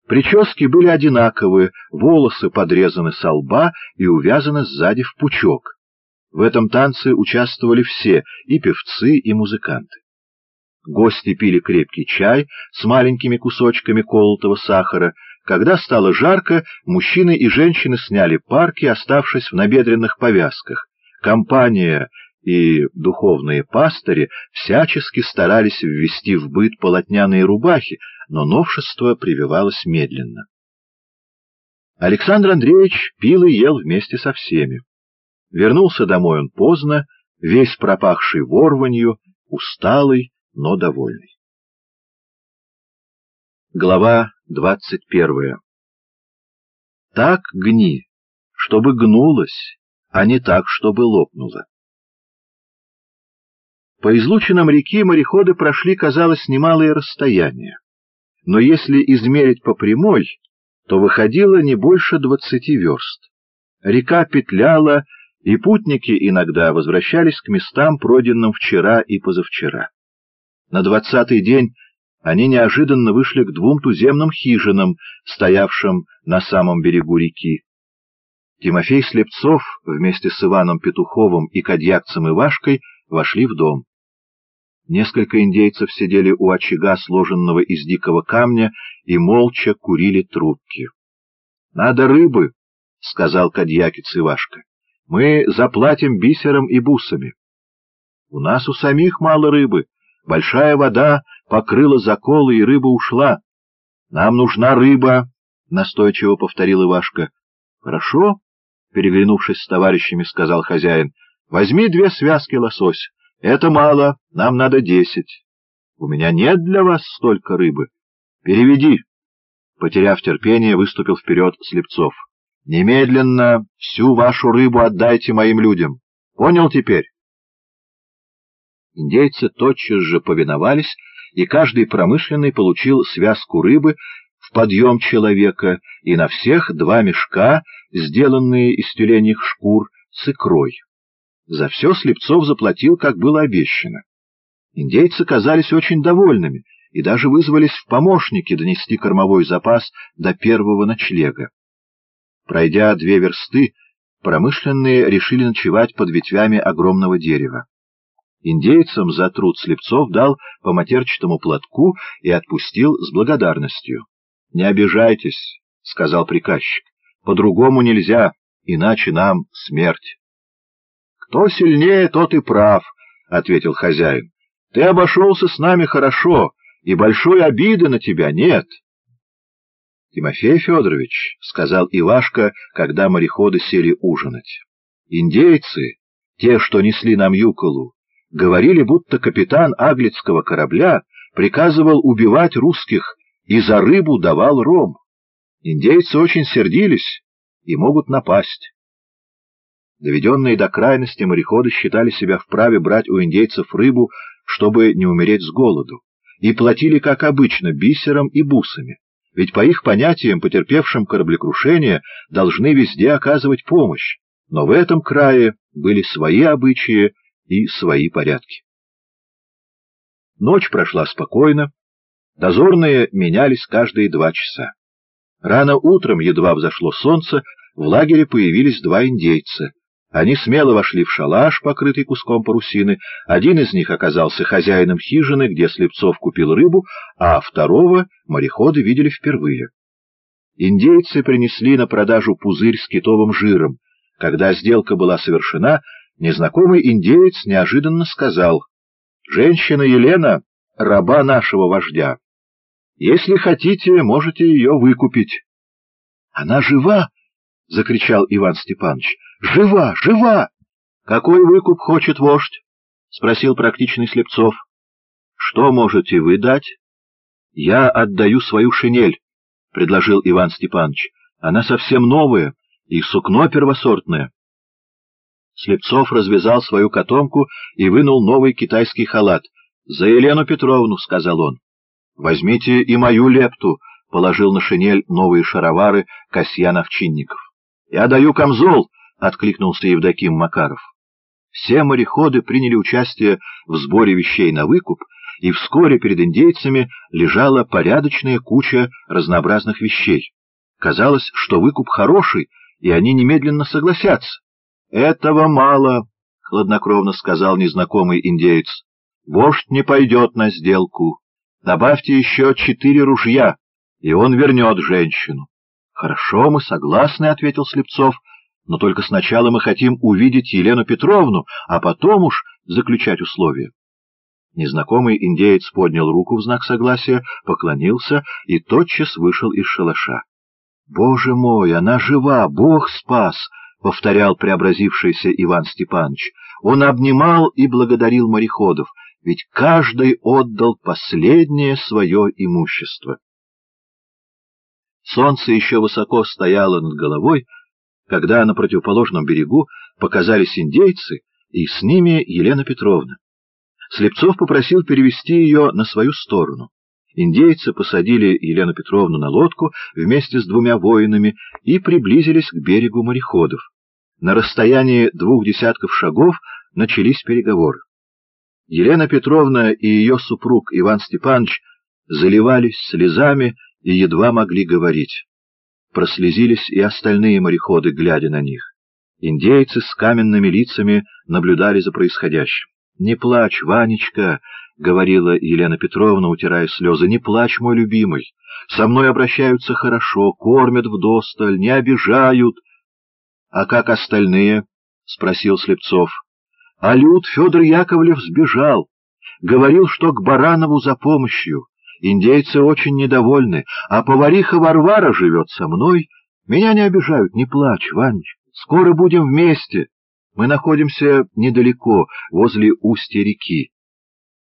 Прически были одинаковые, волосы подрезаны со лба и увязаны сзади в пучок. В этом танце участвовали все, и певцы, и музыканты. Гости пили крепкий чай с маленькими кусочками колотого сахара. Когда стало жарко, мужчины и женщины сняли парки, оставшись в набедренных повязках. Компания и духовные пастыри всячески старались ввести в быт полотняные рубахи, но новшество прививалось медленно. Александр Андреевич пил и ел вместе со всеми. Вернулся домой он поздно, весь пропахший ворванью, усталый, но довольный. Глава 21. Так гни, чтобы гнулась, а не так, чтобы лопнула. По излучинам реки мореходы прошли, казалось, немалое расстояние, но если измерить по прямой, то выходило не больше 20 верст. Река петляла, и путники иногда возвращались к местам, пройденным вчера и позавчера. На 20-й день они неожиданно вышли к двум туземным хижинам, стоявшим на самом берегу реки. Тимофей Слепцов вместе с Иваном Петуховым и кадьякцем Ивашкой вошли в дом. Несколько индейцев сидели у очага, сложенного из дикого камня, и молча курили трубки. — Надо рыбы, — сказал кадьякец Ивашка. — Мы заплатим бисером и бусами. — У нас у самих мало рыбы. Большая вода покрыла заколы, и рыба ушла. — Нам нужна рыба, — настойчиво повторил Ивашка. — Хорошо, — переглянувшись с товарищами, сказал хозяин. — Возьми 2 связки лосось. Это мало, нам надо 10. У меня нет для вас столько рыбы. Переведи. Потеряв терпение, выступил вперед Слепцов. Немедленно всю вашу рыбу отдайте моим людям. Понял теперь? Индейцы тотчас же повиновались, и каждый промышленный получил связку рыбы в подъем человека и на всех 2 мешка, сделанные из тюленьих шкур, с икрой. За все Слепцов заплатил, как было обещано. Индейцы казались очень довольными и даже вызвались в помощники донести кормовой запас до первого ночлега. Пройдя 2 версты, промышленные решили ночевать под ветвями огромного дерева. Индейцам за труд Слепцов дал по матерчатому платку и отпустил с благодарностью. — Не обижайтесь, — сказал приказчик, — по-другому нельзя, иначе нам смерть. — Кто сильнее, тот и прав, — ответил хозяин. — Ты обошелся с нами хорошо, и большой обиды на тебя нет. — Тимофей Федорович, — сказал Ивашка, когда мореходы сели ужинать, — индейцы, те, что несли нам юколу, говорили, будто капитан аглицкого корабля приказывал убивать русских и за рыбу давал ром. Индейцы очень сердились и могут напасть. Доведенные до крайности, мореходы считали себя вправе брать у индейцев рыбу, чтобы не умереть с голоду, и платили, как обычно, бисером и бусами, ведь по их понятиям потерпевшим кораблекрушение должны везде оказывать помощь, но в этом крае были свои обычаи и свои порядки. Ночь прошла спокойно, дозорные менялись каждые 2 часа. Рано утром, едва взошло солнце, в лагере появились 2 индейца. Они смело вошли в шалаш, покрытый куском парусины. Один из них оказался хозяином хижины, где Слепцов купил рыбу, а второго мореходы видели впервые. Индейцы принесли на продажу пузырь с китовым жиром. Когда сделка была совершена, незнакомый индеец неожиданно сказал: «Женщина Елена — раба нашего вождя. Если хотите, можете ее выкупить». «Она жива!» — закричал Иван Степанович. «Жива! Жива!» «Какой выкуп хочет вождь?» — спросил практичный Слепцов. «Что можете вы дать?» «Я отдаю свою шинель», — предложил Иван Степанович. «Она совсем новая и сукно первосортное». Слепцов развязал свою котомку и вынул новый китайский халат. «За Елену Петровну», — сказал он. «Возьмите и мою лепту», — положил на шинель новые шаровары Касьян Овчинников. «Я даю камзол», — откликнулся Евдоким Макаров. Все мореходы приняли участие в сборе вещей на выкуп, и вскоре перед индейцами лежала порядочная куча разнообразных вещей. Казалось, что выкуп хороший, и они немедленно согласятся. «Этого мало», — хладнокровно сказал незнакомый индеец. «Вождь не пойдет на сделку. Добавьте еще 4 ружья, и он вернет женщину». «Хорошо, мы согласны», — ответил Слепцов, — «но только сначала мы хотим увидеть Елену Петровну, а потом уж заключать условия». Незнакомый индеец поднял руку в знак согласия, поклонился и тотчас вышел из шалаша. «Боже мой, она жива, Бог спас!» — повторял преобразившийся Иван Степанович. Он обнимал и благодарил мореходов, ведь каждый отдал последнее свое имущество. Солнце еще высоко стояло над головой, когда на противоположном берегу показались индейцы, и с ними Елена Петровна. Слепцов попросил перевести ее на свою сторону. Индейцы посадили Елену Петровну на лодку вместе с 2 воинами и приблизились к берегу мореходов. На расстоянии 20 шагов начались переговоры. Елена Петровна и ее супруг Иван Степанович заливались слезами и едва могли говорить. Прослезились и остальные мореходы, глядя на них. Индейцы с каменными лицами наблюдали за происходящим. «Не плачь, Ванечка», — говорила Елена Петровна, утирая слезы, — «не плачь, мой любимый. Со мной обращаются хорошо, кормят вдосталь, не обижают». «А как остальные?» — спросил Слепцов. «А Люд Федор Яковлев сбежал. Говорил, что к Баранову за помощью. Индейцы очень недовольны, а повариха Варвара живет со мной. Меня не обижают, не плачь, Ванечка. Скоро будем вместе. Мы находимся недалеко, возле устья реки.